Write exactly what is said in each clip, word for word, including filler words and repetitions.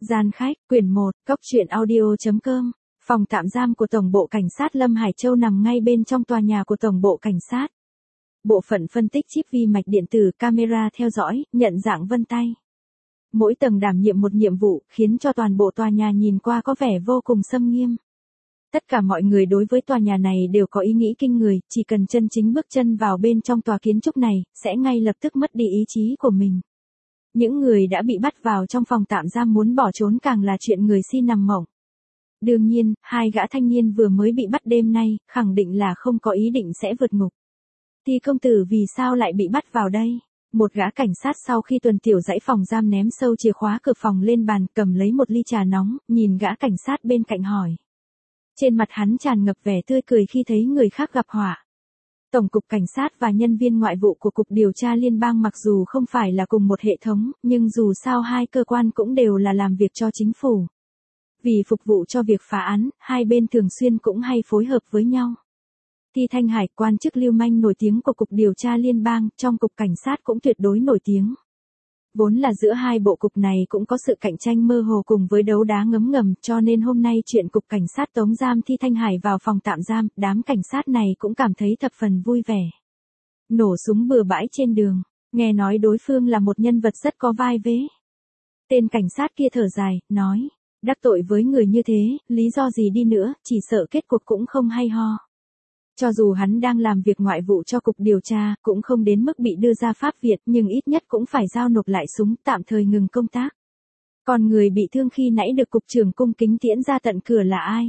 Gian khách, quyển một, cốc truyện audio.com. Phòng tạm giam của Tổng bộ Cảnh sát Lâm Hải Châu nằm ngay bên trong tòa nhà của Tổng bộ Cảnh sát. Bộ phận phân tích chip vi mạch điện tử, camera theo dõi, nhận dạng vân tay. Mỗi tầng đảm nhiệm một nhiệm vụ, khiến cho toàn bộ tòa nhà nhìn qua có vẻ vô cùng xâm nghiêm. Tất cả mọi người đối với tòa nhà này đều có ý nghĩ kinh người, chỉ cần chân chính bước chân vào bên trong tòa kiến trúc này, sẽ ngay lập tức mất đi ý chí của mình. Những người đã bị bắt vào trong phòng tạm giam muốn bỏ trốn càng là chuyện người si nằm mộng. Đương nhiên, hai gã thanh niên vừa mới bị bắt đêm nay, khẳng định là không có ý định sẽ vượt ngục. Thì công tử vì sao lại bị bắt vào đây? Một gã cảnh sát sau khi tuần tiểu dãy phòng giam ném sâu chìa khóa cửa phòng lên bàn, cầm lấy một ly trà nóng, nhìn gã cảnh sát bên cạnh hỏi. Trên mặt hắn tràn ngập vẻ tươi cười khi thấy người khác gặp họa. Tổng cục Cảnh sát và nhân viên ngoại vụ của Cục Điều tra Liên bang mặc dù không phải là cùng một hệ thống, nhưng dù sao hai cơ quan cũng đều là làm việc cho chính phủ. Vì phục vụ cho việc phá án, hai bên thường xuyên cũng hay phối hợp với nhau. Thi Thanh Hải, quan chức lưu manh nổi tiếng của Cục Điều tra Liên bang, trong Cục Cảnh sát cũng tuyệt đối nổi tiếng. Vốn là giữa hai bộ cục này cũng có sự cạnh tranh mơ hồ cùng với đấu đá ngấm ngầm, cho nên hôm nay chuyện Cục Cảnh sát tống giam Thi Thanh Hải vào phòng tạm giam, đám cảnh sát này cũng cảm thấy thập phần vui vẻ. Nổ súng bừa bãi trên đường, nghe nói đối phương là một nhân vật rất có vai vế. Tên cảnh sát kia thở dài, nói, đắc tội với người như thế, lý do gì đi nữa, chỉ sợ kết cuộc cũng không hay ho. Cho dù hắn đang làm việc ngoại vụ cho cục điều tra, cũng không đến mức bị đưa ra Pháp Việt, nhưng ít nhất cũng phải giao nộp lại súng, tạm thời ngừng công tác. Còn người bị thương khi nãy được cục trưởng cung kính tiễn ra tận cửa là ai?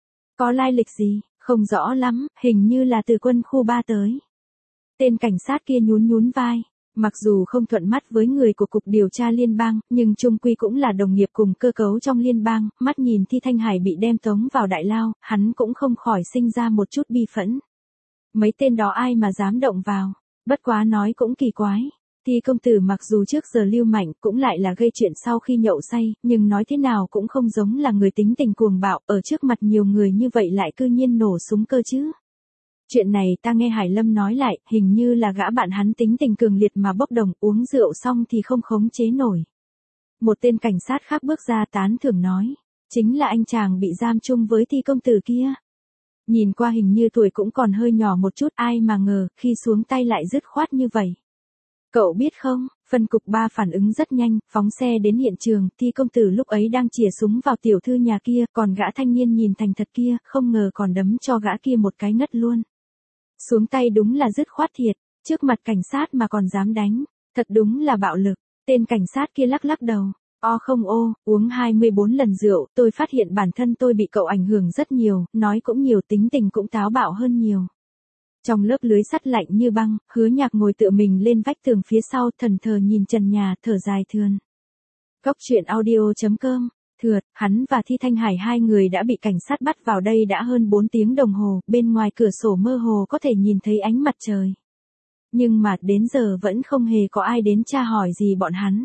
Có lai lịch gì? Không rõ lắm, hình như là từ quân khu ba tới. Tên cảnh sát kia nhún nhún vai. Mặc dù không thuận mắt với người của Cục Điều tra Liên bang, nhưng chung quy cũng là đồng nghiệp cùng cơ cấu trong liên bang, mắt nhìn Thi Thanh Hải bị đem tống vào đại lao, hắn cũng không khỏi sinh ra một chút bi phẫn. Mấy tên đó ai mà dám động vào, bất quá nói cũng kỳ quái. Thi công tử mặc dù trước giờ lưu manh cũng lại là gây chuyện sau khi nhậu say, nhưng nói thế nào cũng không giống là người tính tình cuồng bạo, ở trước mặt nhiều người như vậy lại cư nhiên nổ súng cơ chứ. Chuyện này ta nghe Hải Lâm nói lại, hình như là gã bạn hắn tính tình cường liệt mà bốc đồng, uống rượu xong thì không khống chế nổi. Một tên cảnh sát khác bước ra tán thưởng nói, chính là anh chàng bị giam chung với Thi công tử kia. Nhìn qua hình như tuổi cũng còn hơi nhỏ một chút, ai mà ngờ, khi xuống tay lại dứt khoát như vậy. Cậu biết không, phân cục ba phản ứng rất nhanh, phóng xe đến hiện trường, Thi công tử lúc ấy đang chĩa súng vào tiểu thư nhà kia, còn gã thanh niên nhìn thành thật kia, không ngờ còn đấm cho gã kia một cái ngất luôn. Xuống tay đúng là dứt khoát thiệt, trước mặt cảnh sát mà còn dám đánh, thật đúng là bạo lực. Tên cảnh sát kia lắc lắc đầu, o không ô, uống hai mươi bốn lần rượu, tôi phát hiện bản thân tôi bị cậu ảnh hưởng rất nhiều, nói cũng nhiều, tính tình cũng táo bạo hơn nhiều. Trong lớp lưới sắt lạnh như băng, Hứa Nhạc ngồi tựa mình lên vách tường phía sau, thần thờ nhìn trần nhà, thở dài thườn. Cốc truyện audio.com. Thượt, hắn và Thi Thanh Hải hai người đã bị cảnh sát bắt vào đây đã hơn bốn tiếng đồng hồ, bên ngoài cửa sổ mơ hồ có thể nhìn thấy ánh mặt trời. Nhưng mà đến giờ vẫn không hề có ai đến tra hỏi gì bọn hắn.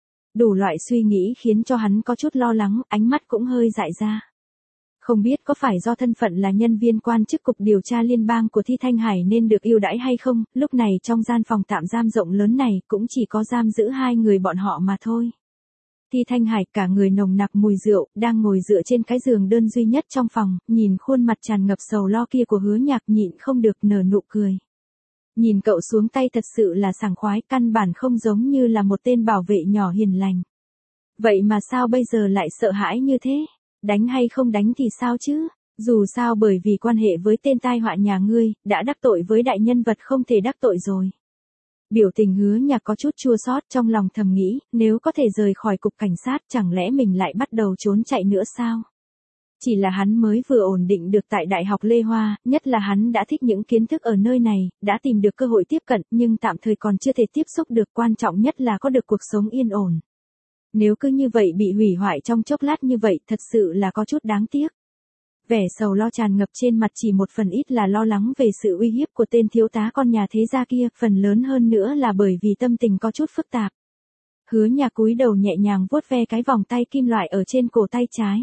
Đủ loại suy nghĩ khiến cho hắn có chút lo lắng, ánh mắt cũng hơi dại ra. Không biết có phải do thân phận là nhân viên quan chức Cục Điều tra Liên bang của Thi Thanh Hải nên được ưu đãi hay không, lúc này trong gian phòng tạm giam rộng lớn này cũng chỉ có giam giữ hai người bọn họ mà thôi. Thi Thanh Hải cả người nồng nặc mùi rượu, đang ngồi dựa trên cái giường đơn duy nhất trong phòng, nhìn khuôn mặt tràn ngập sầu lo kia của Hứa Nhạc nhịn không được nở nụ cười. Nhìn cậu xuống tay thật sự là sảng khoái, căn bản không giống như là một tên bảo vệ nhỏ hiền lành. Vậy mà sao bây giờ lại sợ hãi như thế? Đánh hay không đánh thì sao chứ? Dù sao bởi vì quan hệ với tên tai họa nhà ngươi, đã đắc tội với đại nhân vật không thể đắc tội rồi. Biểu tình Hứa Nhạc có chút chua xót, trong lòng thầm nghĩ, nếu có thể rời khỏi cục cảnh sát chẳng lẽ mình lại bắt đầu trốn chạy nữa sao? Chỉ là hắn mới vừa ổn định được tại Đại học Lê Hoa, nhất là hắn đã thích những kiến thức ở nơi này, đã tìm được cơ hội tiếp cận, nhưng tạm thời còn chưa thể tiếp xúc được, quan trọng nhất là có được cuộc sống yên ổn. Nếu cứ như vậy bị hủy hoại trong chốc lát như vậy, thật sự là có chút đáng tiếc. Vẻ sầu lo tràn ngập trên mặt chỉ một phần ít là lo lắng về sự uy hiếp của tên thiếu tá con nhà thế gia kia, phần lớn hơn nữa là bởi vì tâm tình có chút phức tạp. Hứa Nhạc cúi đầu nhẹ nhàng vuốt ve cái vòng tay kim loại ở trên cổ tay trái.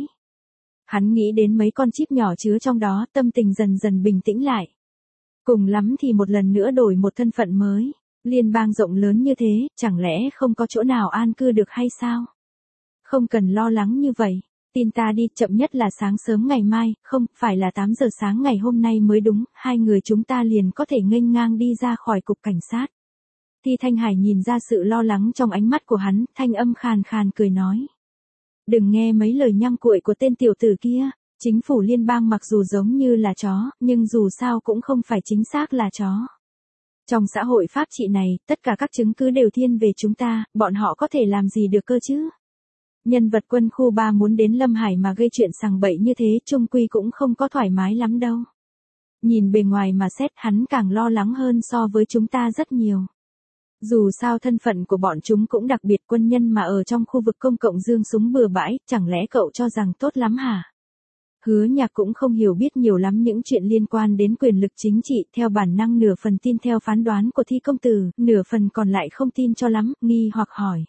Hắn nghĩ đến mấy con chip nhỏ chứa trong đó, tâm tình dần dần bình tĩnh lại. Cùng lắm thì một lần nữa đổi một thân phận mới. Liên bang rộng lớn như thế, chẳng lẽ không có chỗ nào an cư được hay sao? Không cần lo lắng như vậy. Tin ta đi, chậm nhất là sáng sớm ngày mai, không, phải là tám giờ sáng ngày hôm nay mới đúng, hai người chúng ta liền có thể nghênh ngang đi ra khỏi cục cảnh sát. Thi Thanh Hải nhìn ra sự lo lắng trong ánh mắt của hắn, thanh âm khàn khàn cười nói. Đừng nghe mấy lời nhăng cuội của tên tiểu tử kia, chính phủ liên bang mặc dù giống như là chó, nhưng dù sao cũng không phải chính xác là chó. Trong xã hội pháp trị này, tất cả các chứng cứ đều thiên về chúng ta, bọn họ có thể làm gì được cơ chứ? Nhân vật quân khu ba muốn đến Lâm Hải mà gây chuyện sằng bậy như thế, chung quy cũng không có thoải mái lắm đâu. Nhìn bề ngoài mà xét, hắn càng lo lắng hơn so với chúng ta rất nhiều. Dù sao thân phận của bọn chúng cũng đặc biệt, quân nhân mà ở trong khu vực công cộng giương súng bừa bãi, chẳng lẽ cậu cho rằng tốt lắm hả? Hứa Nhạc cũng không hiểu biết nhiều lắm những chuyện liên quan đến quyền lực chính trị, theo bản năng nửa phần tin theo phán đoán của Thi công tử, nửa phần còn lại không tin cho lắm, nghi hoặc hỏi.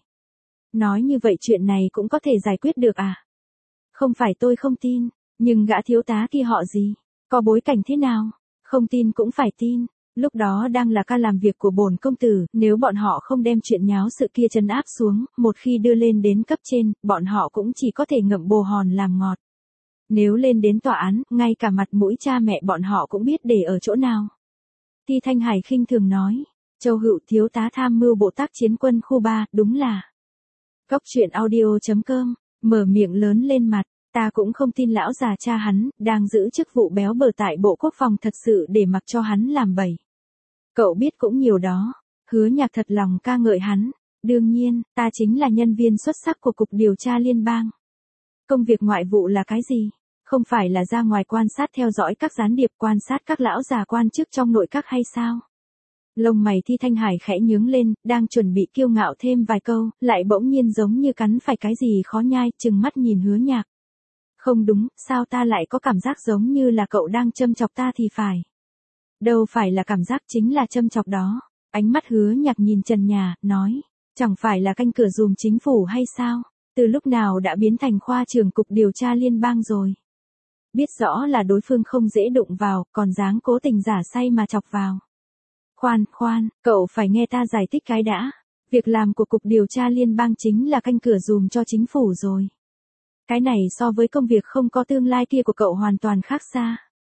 Nói như vậy chuyện này cũng có thể giải quyết được à? Không phải tôi không tin, nhưng gã thiếu tá kia họ gì? Có bối cảnh thế nào? Không tin cũng phải tin. Lúc đó đang là ca làm việc của bổn công tử, nếu bọn họ không đem chuyện nháo sự kia trấn áp xuống, một khi đưa lên đến cấp trên, bọn họ cũng chỉ có thể ngậm bồ hòn làm ngọt. Nếu lên đến tòa án, ngay cả mặt mũi cha mẹ bọn họ cũng biết để ở chỗ nào. Thi Thanh Hải khinh thường nói, Châu Hữu thiếu tá tham mưu bộ tác chiến quân khu ba, đúng là. Góc truyện audio chấm com, mở miệng lớn lên mặt, ta cũng không tin lão già cha hắn, đang giữ chức vụ béo bở tại Bộ Quốc phòng thật sự để mặc cho hắn làm bậy. Cậu biết cũng nhiều đó, Hứa Nhạc thật lòng ca ngợi hắn, đương nhiên, ta chính là nhân viên xuất sắc của Cục Điều tra Liên bang. Công việc ngoại vụ là cái gì? Không phải là ra ngoài quan sát theo dõi các gián điệp, quan sát các lão già quan chức trong nội các hay sao? Lông mày Thi Thanh Hải khẽ nhướng lên, đang chuẩn bị kiêu ngạo thêm vài câu, lại bỗng nhiên giống như cắn phải cái gì khó nhai, trừng mắt nhìn Hứa Nhạc. Không đúng, sao ta lại có cảm giác giống như là cậu đang châm chọc ta thì phải. Đâu phải là cảm giác, chính là châm chọc đó. Ánh mắt Hứa Nhạc nhìn trần nhà, nói, chẳng phải là canh cửa giùm chính phủ hay sao? Từ lúc nào đã biến thành khoa trưởng Cục Điều tra Liên bang rồi? Biết rõ là đối phương không dễ đụng vào, còn dáng cố tình giả say mà chọc vào. Khoan, khoan, cậu phải nghe ta giải thích cái đã. Việc làm của Cục Điều tra Liên bang chính là canh cửa giùm cho chính phủ rồi. Cái này so với công việc không có tương lai kia của cậu hoàn toàn khác xa.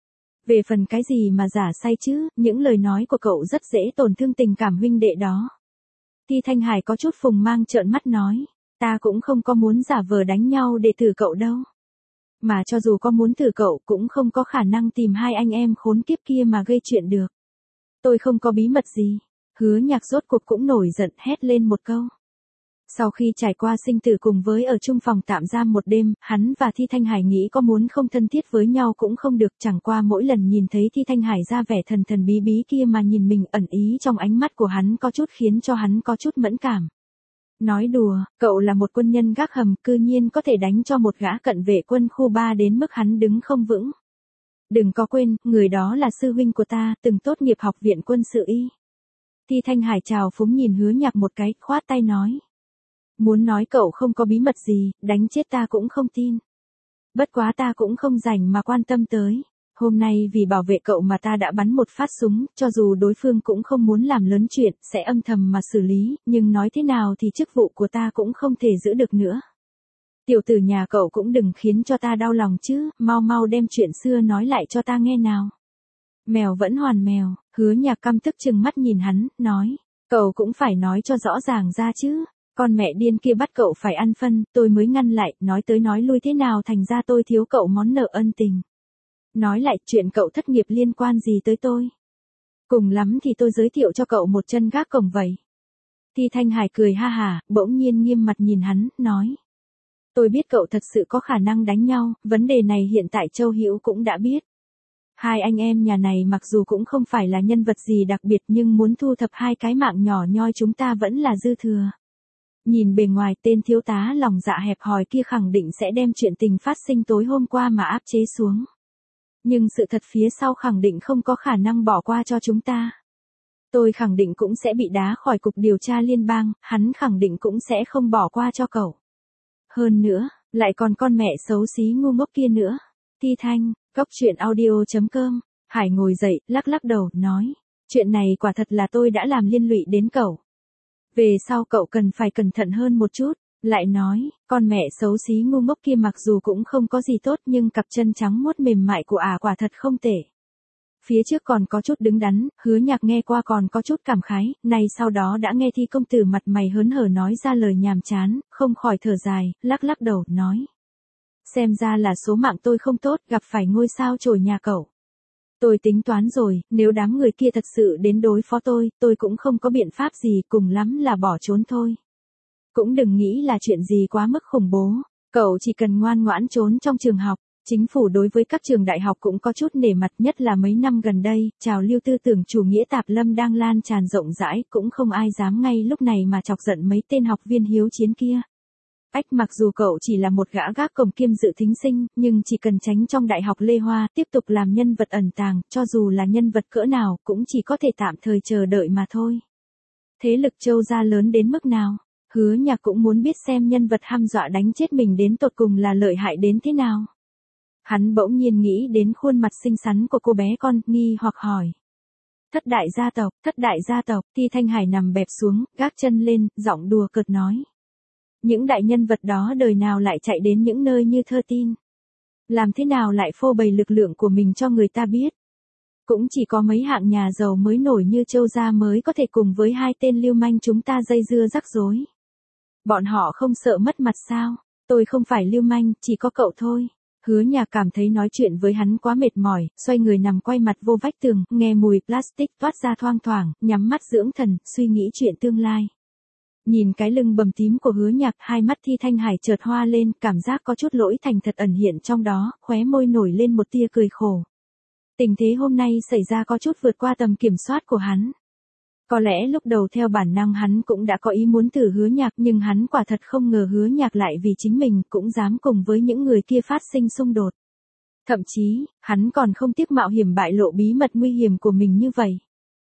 Về phần cái gì mà giả say chứ, những lời nói của cậu rất dễ tổn thương tình cảm huynh đệ đó. Thi Thanh Hải có chút phùng mang trợn mắt nói, ta cũng không có muốn giả vờ đánh nhau để thử cậu đâu. Mà cho dù có muốn thử cậu cũng không có khả năng tìm hai anh em khốn kiếp kia mà gây chuyện được. Tôi không có bí mật gì. Hứa Nhạc rốt cuộc cũng nổi giận hét lên một câu. Sau khi trải qua sinh tử cùng với ở chung phòng tạm giam một đêm, hắn và Thi Thanh Hải nghĩ có muốn không thân thiết với nhau cũng không được, chẳng qua mỗi lần nhìn thấy Thi Thanh Hải ra vẻ thần thần bí bí kia mà nhìn mình, ẩn ý trong ánh mắt của hắn có chút khiến cho hắn có chút mẫn cảm. Nói đùa, cậu là một quân nhân gác hầm, cư nhiên có thể đánh cho một gã cận vệ quân khu ba đến mức hắn đứng không vững. Đừng có quên, người đó là sư huynh của ta, từng tốt nghiệp học viện quân sự y. Thi Thanh Hải trào phúng nhìn Hứa Nhạc một cái, khoát tay nói. Muốn nói cậu không có bí mật gì, đánh chết ta cũng không tin. Bất quá ta cũng không rảnh mà quan tâm tới. Hôm nay vì bảo vệ cậu mà ta đã bắn một phát súng, cho dù đối phương cũng không muốn làm lớn chuyện, sẽ âm thầm mà xử lý, nhưng nói thế nào thì chức vụ của ta cũng không thể giữ được nữa. Tiểu tử nhà cậu cũng đừng khiến cho ta đau lòng chứ, mau mau đem chuyện xưa nói lại cho ta nghe nào. Mèo vẫn hoàn mèo, Hứa Nhạc căm tức trừng mắt nhìn hắn, nói, cậu cũng phải nói cho rõ ràng ra chứ. Con mẹ điên kia bắt cậu phải ăn phân, tôi mới ngăn lại, nói tới nói lui thế nào thành ra tôi thiếu cậu món nợ ân tình. Nói lại, chuyện cậu thất nghiệp liên quan gì tới tôi? Cùng lắm thì tôi giới thiệu cho cậu một chân gác cổng vậy. Thi Thanh Hải cười ha hả, bỗng nhiên nghiêm mặt nhìn hắn, nói. Tôi biết cậu thật sự có khả năng đánh nhau, vấn đề này hiện tại Châu Hữu cũng đã biết. Hai anh em nhà này mặc dù cũng không phải là nhân vật gì đặc biệt nhưng muốn thu thập hai cái mạng nhỏ nhoi chúng ta vẫn là dư thừa. Nhìn bề ngoài tên thiếu tá lòng dạ hẹp hòi kia khẳng định sẽ đem chuyện tình phát sinh tối hôm qua mà áp chế xuống. Nhưng sự thật phía sau khẳng định không có khả năng bỏ qua cho chúng ta. Tôi khẳng định cũng sẽ bị đá khỏi Cục Điều tra Liên bang, hắn khẳng định cũng sẽ không bỏ qua cho cậu. Hơn nữa, lại còn con mẹ xấu xí ngu ngốc kia nữa. Thi Thanh, góc truyện audio chấm com, Hải ngồi dậy, lắc lắc đầu, nói. Chuyện này quả thật là tôi đã làm liên lụy đến cậu. Về sau cậu cần phải cẩn thận hơn một chút, Lại nói, con mẹ xấu xí ngu ngốc kia mặc dù cũng không có gì tốt nhưng cặp chân trắng muốt mềm mại của ả quả thật không tệ. Phía trước còn có chút đứng đắn, Hứa Nhạc nghe qua còn có chút cảm khái, này sau đó đã nghe Thi công tử mặt mày hớn hở nói ra lời nhàm chán, không khỏi thở dài, lắc lắc đầu, nói. Xem ra là số mạng tôi không tốt, gặp phải ngôi sao chổi nhà cậu. Tôi tính toán rồi, nếu đám người kia thật sự đến đối phó tôi, tôi cũng không có biện pháp gì, cùng lắm là bỏ trốn thôi. Cũng đừng nghĩ là chuyện gì quá mức khủng bố, cậu chỉ cần ngoan ngoãn trốn trong trường học. Chính phủ đối với các trường đại học cũng có chút nể mặt, nhất là mấy năm gần đây, trào lưu tư tưởng chủ nghĩa tạp lâm đang lan tràn rộng rãi, cũng không ai dám ngay lúc này mà chọc giận mấy tên học viên hiếu chiến kia. Ách, mặc dù cậu chỉ là một gã gác cổng kiêm dự thính sinh, nhưng chỉ cần tránh trong đại học Lê Hoa, tiếp tục làm nhân vật ẩn tàng, cho dù là nhân vật cỡ nào, cũng chỉ có thể tạm thời chờ đợi mà thôi. Thế lực Châu gia lớn đến mức nào? Hứa Nhạc cũng muốn biết xem nhân vật hăm dọa đánh chết mình đến tột cùng là lợi hại đến thế nào. Hắn bỗng nhiên nghĩ đến khuôn mặt xinh xắn của cô bé con, nghi hoặc hỏi. Thất đại gia tộc, thất đại gia tộc, Thi Thanh Hải nằm bẹp xuống, gác chân lên, giọng đùa cợt nói. Những đại nhân vật đó đời nào lại chạy đến những nơi như Thơ Tin. Làm thế nào lại phô bày lực lượng của mình cho người ta biết. Cũng chỉ có mấy hạng nhà giàu mới nổi như Châu gia mới có thể cùng với hai tên lưu manh chúng ta dây dưa rắc rối. Bọn họ không sợ mất mặt sao? Tôi không phải lưu manh, chỉ có cậu thôi. Hứa Nhạc cảm thấy nói chuyện với hắn quá mệt mỏi, xoay người nằm quay mặt vô vách tường, nghe mùi plastic toát ra thoang thoảng, nhắm mắt dưỡng thần, suy nghĩ chuyện tương lai. Nhìn cái lưng bầm tím của Hứa Nhạc, hai mắt Thi Thanh Hải chợt hoa lên, cảm giác có chút lỗi thành thật ẩn hiện trong đó, khóe môi nổi lên một tia cười khổ. Tình thế hôm nay xảy ra có chút vượt qua tầm kiểm soát của hắn. Có lẽ lúc đầu theo bản năng hắn cũng đã có ý muốn thử Hứa Nhạc, nhưng hắn quả thật không ngờ Hứa Nhạc lại vì chính mình cũng dám cùng với những người kia phát sinh xung đột. Thậm chí, hắn còn không tiếc mạo hiểm bại lộ bí mật nguy hiểm của mình như vậy.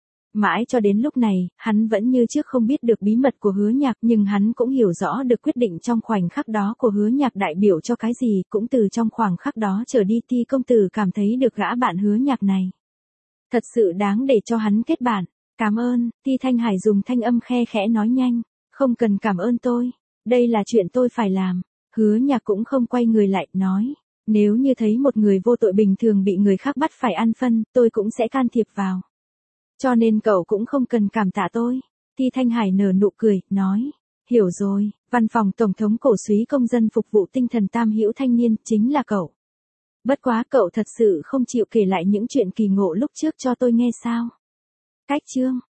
Mãi cho đến lúc này, hắn vẫn như trước không biết được bí mật của Hứa Nhạc, nhưng hắn cũng hiểu rõ được quyết định trong khoảnh khắc đó của Hứa Nhạc đại biểu cho cái gì, cũng từ trong khoảnh khắc đó trở đi Thi công tử cảm thấy được gã bạn Hứa Nhạc này. Thật sự đáng để cho hắn kết bạn. Cảm ơn, Thi Thanh Hải dùng thanh âm khe khẽ nói nhanh, không cần cảm ơn tôi, đây là chuyện tôi phải làm. Hứa Nhạc cũng không quay người lại, nói, nếu như thấy một người vô tội bình thường bị người khác bắt phải ăn phân, tôi cũng sẽ can thiệp vào. Cho nên cậu cũng không cần cảm tạ tôi. Thi Thanh Hải nở nụ cười, nói, hiểu rồi, văn phòng Tổng thống cổ súy công dân phục vụ tinh thần tam hữu thanh niên, chính là cậu. Bất quá cậu thật sự không chịu kể lại những chuyện kỳ ngộ lúc trước cho tôi nghe sao? Cách chương